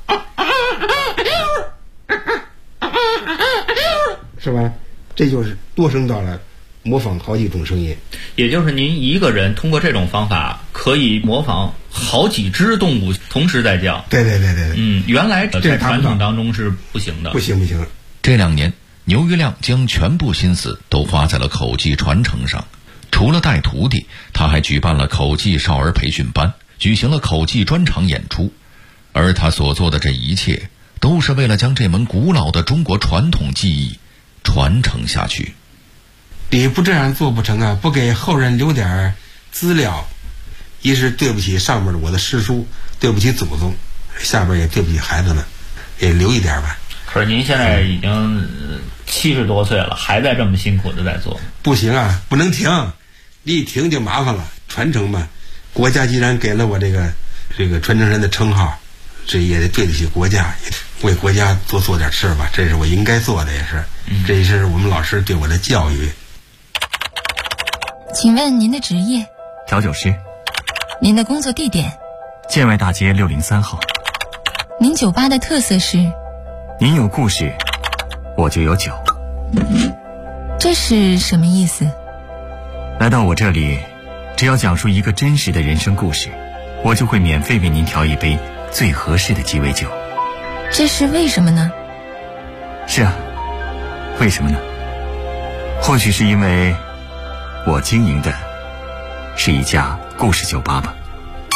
是吧？这就是多声道了，模仿好几种声音。 也就是您一个人通过这种方法可以模仿好几只动物同时在叫。 对。 原来在传统当中是不行的。 不行。 这2年，牛玉亮将全部心思都花在了口技传承上。除了带徒弟，他还举办了口技少儿培训班，举行了口技专场演出。而他所做的这一切，都是为了将这门古老的中国传统技艺传承下去。 你不这样做不成啊！不给后人留点资料，一是对不起上面的我的师叔，对不起祖宗，下边也对不起孩子们，也留一点吧。 可是您现在已经70多岁了，还在这么辛苦的在做。 不行啊，不能停，你一停就麻烦了。传承嘛，国家既然给了我这个传承人的称号，这也得对得起国家，为国家多做点事吧，这是我应该做的，也是，这也是我们老师对我的教育。 请问您的职业？ 调酒师。 您的工作地点？ 建外大街603号。 您酒吧的特色是？ 您有故事，我就有酒。 这是什么意思？ 来到我这里，只要讲述一个真实的人生故事，我就会免费为您调一杯最合适的鸡尾酒。 这是为什么呢？ 是啊，为什么呢？或许是因为我经营的是一家故事酒吧吧。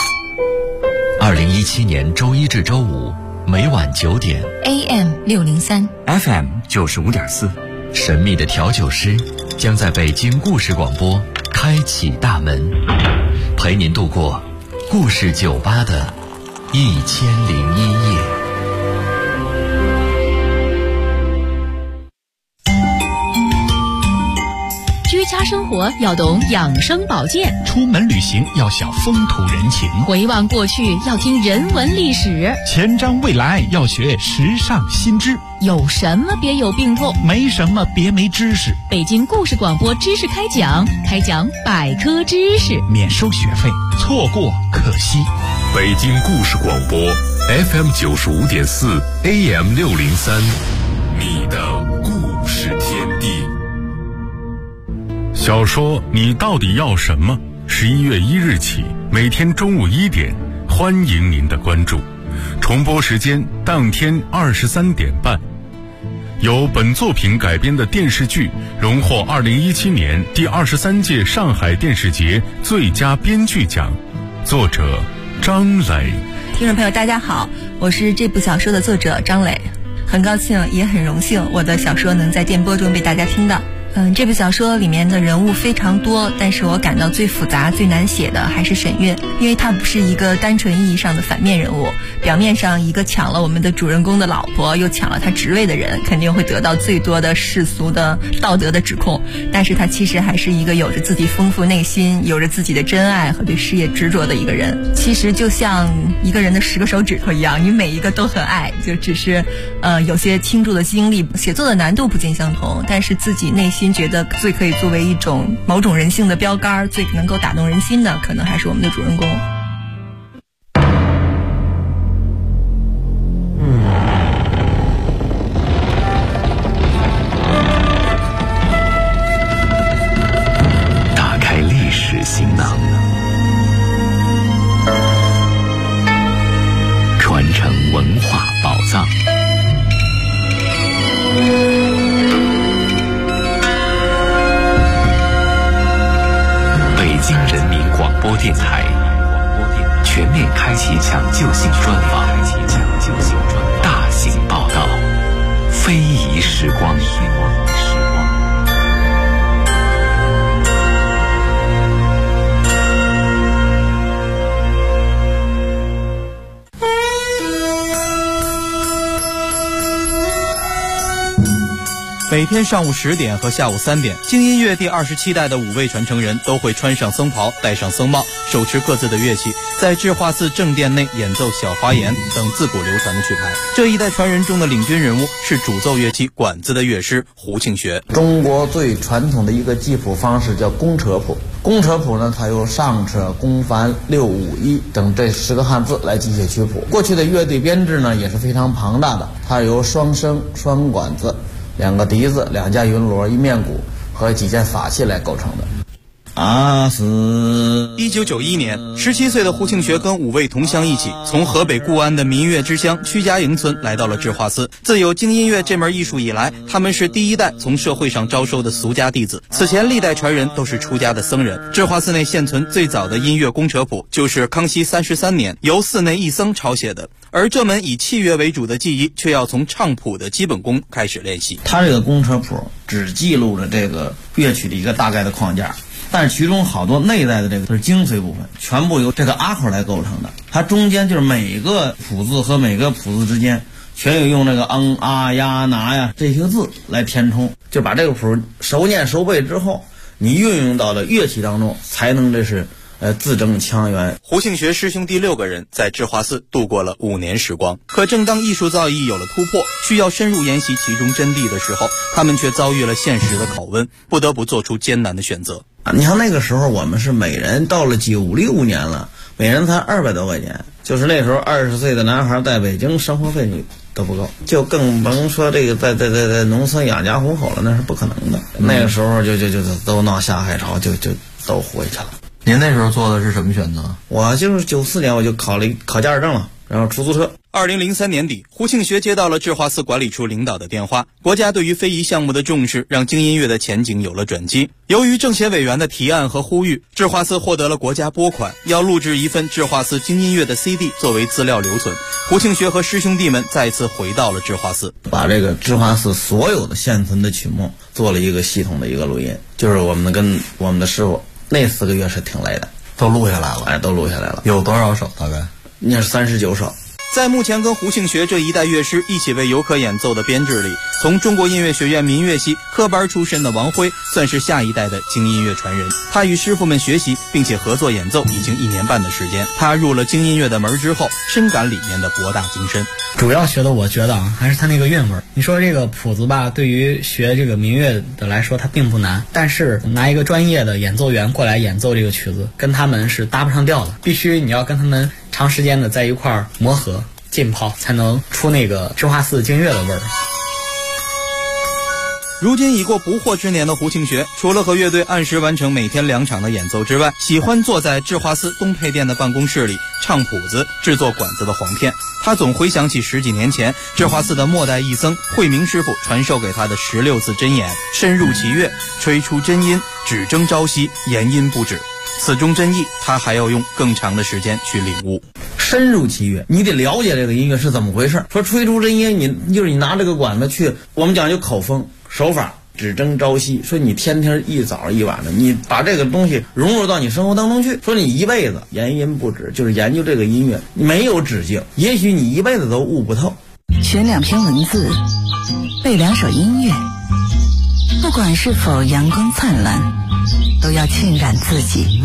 2017年周一至周五每晚9点 AM 603 FM 95.4， 神秘的调酒师将在北京故事广播开启大门，陪您度过故事酒吧的1001夜。 居家生活要懂养生保健， 出门旅行要晓风土人情， 回望过去要听人文历史， 前瞻未来要学时尚新知。 有什么别有病痛， 没什么别没知识。 北京故事广播知识开讲百科知识， 免收学费，错过可惜。 北京故事广播 FM 95.4 AM 603，你的故事天地。小说你到底要什么？11月1日起，每天中午1点，欢迎您的关注。重播时间当天23点半。由本作品改编的电视剧荣获2017年第23届上海电视节最佳编剧奖，作者张磊。 听众朋友大家好，我是这部小说的作者张磊，很高兴也很荣幸我的小说能在电波中被大家听到。这部小说里面的人物非常多，但是我感到最复杂最难写的还是沈月，因为她不是一个单纯意义上的反面人物。表面上一个抢了我们的主人公的老婆又抢了他职位的人，肯定会得到最多的世俗的道德的指控，但是他其实还是一个有着自己丰富内心，有着自己的真爱和对事业执着的一个人。其实就像一个人的10个手指头一样，你每一个都很爱，就只是有些倾注的精力，写作的难度不尽相同，但是自己内心觉得最可以作为一种某种人性的标杆，最能够打动人心的，可能还是我们的主人公。 打开历史行囊，传承文化宝藏。北京人民广播电台全面开启抢救性专访，大型报道，非遗时光。 每天上午10点和下午3点，京音乐第27代的5位传承人都会穿上僧袍，戴上僧帽，手持各自的乐器，在智化寺正殿内演奏小花言等自古流传的曲牌。这一代传人中的领军人物是主奏乐器管子的乐师胡庆学。 中国最传统的一个记谱方式叫公车谱。公车谱呢，它由上车、公繁、六五一等这10个汉字来记写曲谱。过去的乐队编制呢也是非常庞大的，它由双笙、双管子、2个笛子、2架云锣、1面鼓和几件法器来构成的。 1991年，17岁的胡庆学跟5位同乡一起，从河北固安的民乐之乡曲家营村来到了智化寺。自有京音乐这门艺术以来，他们是第1代从社会上招收的俗家弟子。此前历代传人都是出家的僧人。智化寺内现存最早的音乐公车谱，就是康熙33年由寺内一僧抄写的。而这门以器乐为主的技艺，却要从唱谱的基本功开始练习。 他这个公车谱只记录了这个乐曲的一个大概的框架，但是其中好多内在的这个是精髓部分，全部由这个阿口来构成的。它中间就是每个谱字和每个谱字之间全有用这个啊呀拿呀这些字来填充，就把这个谱熟念熟背之后，你运用到了乐器当中，才能这是字正腔圆。 胡庆学师兄弟6个人在智化寺度过了5年时光。可正当艺术造诣有了突破，需要深入研习其中真谛的时候，他们却遭遇了现实的拷问，不得不做出艰难的选择。 你像那个时候我们是每人到了96年了，每人才200多块钱，就是那时候20岁的男孩在北京生活费都不够，就更甭说这个在农村养家糊口了，那是不可能的。那个时候就都闹下海潮，就都回去了。 您那时候做的是什么选择？ 我就是94年我就考驾驶证了，然后出租车。 2003年底，胡庆学接到了智化寺管理处领导的电话，国家对于非遗项目的重视让京音乐的前景有了转机。由于政协委员的提案和呼吁，智化寺获得了国家拨款，要录制一份智化寺京音乐的 CD 作为资料留存。胡庆学和师兄弟们再次回到了智化寺， 把这个智化寺所有的现存的曲目做了一个系统的一个录音，就是我们跟我们的师傅那4个月是挺累的， 都录下来了。 都录下来了。 有多少首？大概那是39首。 在目前跟胡庆学这一代乐师一起为游客演奏的编制里，从中国音乐学院民乐系科班出身的王辉算是下一代的京音乐传人。他与师傅们学习并且合作演奏已经1年半的时间。他入了京音乐的门之后，深感里面的博大精深。 主要学的我觉得还是他那个韵味。你说这个谱子吧，对于学这个民乐的来说它并不难，但是拿一个专业的演奏员过来演奏这个曲子，跟他们是搭不上调的，必须你要跟他们长时间的在一块儿磨合浸泡，才能出那个智化寺京乐的味儿。 如今已过不惑之年的胡庆学，除了和乐队按时完成每天2场的演奏之外，喜欢坐在智化寺东配殿的办公室里唱谱子、制作管子的簧片。他总回想起10几年前智化寺的末代义僧慧明师傅传授给他的16字真言：深入其乐，吹出真音，只争朝夕，言音不止。此中真意，他还要用更长的时间去领悟。 深入其乐，你得了解这个音乐是怎么回事。说吹出真音，你拿这个管子去，我们讲究口风手法，只争朝夕。说你天天一早一晚的，你把这个东西融入到你生活当中去。说你一辈子言音不止，就是研究这个音乐，没有止境，也许你一辈子都悟不透。 学2篇文字，背2首音乐，不管是否阳光灿烂，都要浸染自己。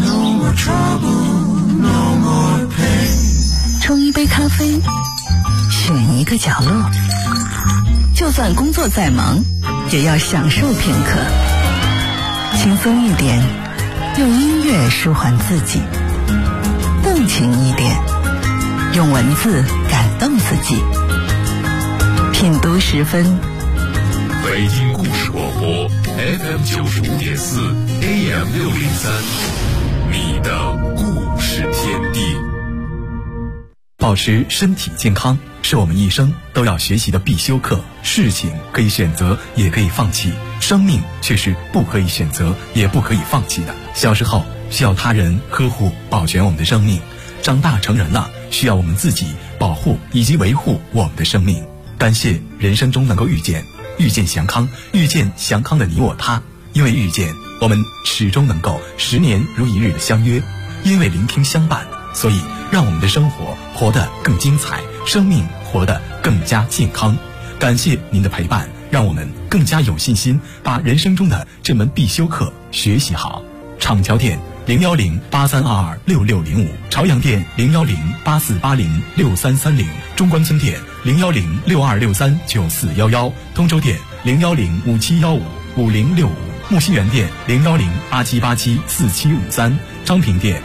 冲一杯咖啡，选一个角落，就算工作再忙，也要享受片刻。轻松一点，用音乐舒缓自己；动情一点，用文字感动自己。品读10分， 北京故事广播 FM95.4 AM603，你的故事天地。 保持身体健康是我们一生都要学习的必修课。事情可以选择，也可以放弃，生命却是不可以选择，也不可以放弃的。小时候需要他人呵护保全我们的生命，长大成人了需要我们自己保护以及维护我们的生命。感谢人生中能够遇见祥康，遇见祥康的你我他。因为遇见，我们始终能够10年如一日的相约；因为聆听相伴，所以让我们的生活活得更精彩，生命活得更加健康。感谢您的陪伴，让我们更加有信心把人生中的这门必修课学习好。厂桥店01083226605，朝阳店01084806330，中关村店01062639411，通州店01057155065，木樨园店01087874753，昌平店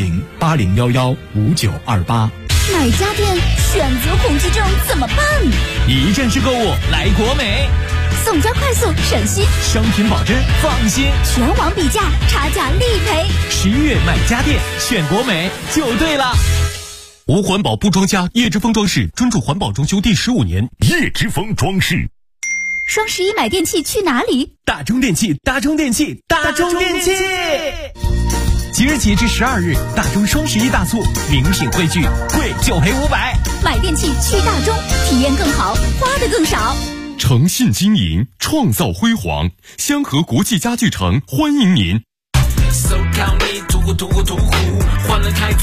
01080115928。 买家电选择恐惧症怎么办？ 一站式购物来国美， 送交快速省心， 商品保真放心， 全网比价，差价立赔。 11月买家电选国美就对了。 无环保不装家，叶之峰装饰专注环保装修第15年，叶之峰装饰。 双11买电器去哪里？ 大中电器，大中电器，大中电器！即日起至12日，大中双11大促，名品汇聚，贵就赔500。 买电器去大中，体验更好，花的更少。 诚信经营，创造辉煌，香河国际家具城欢迎您。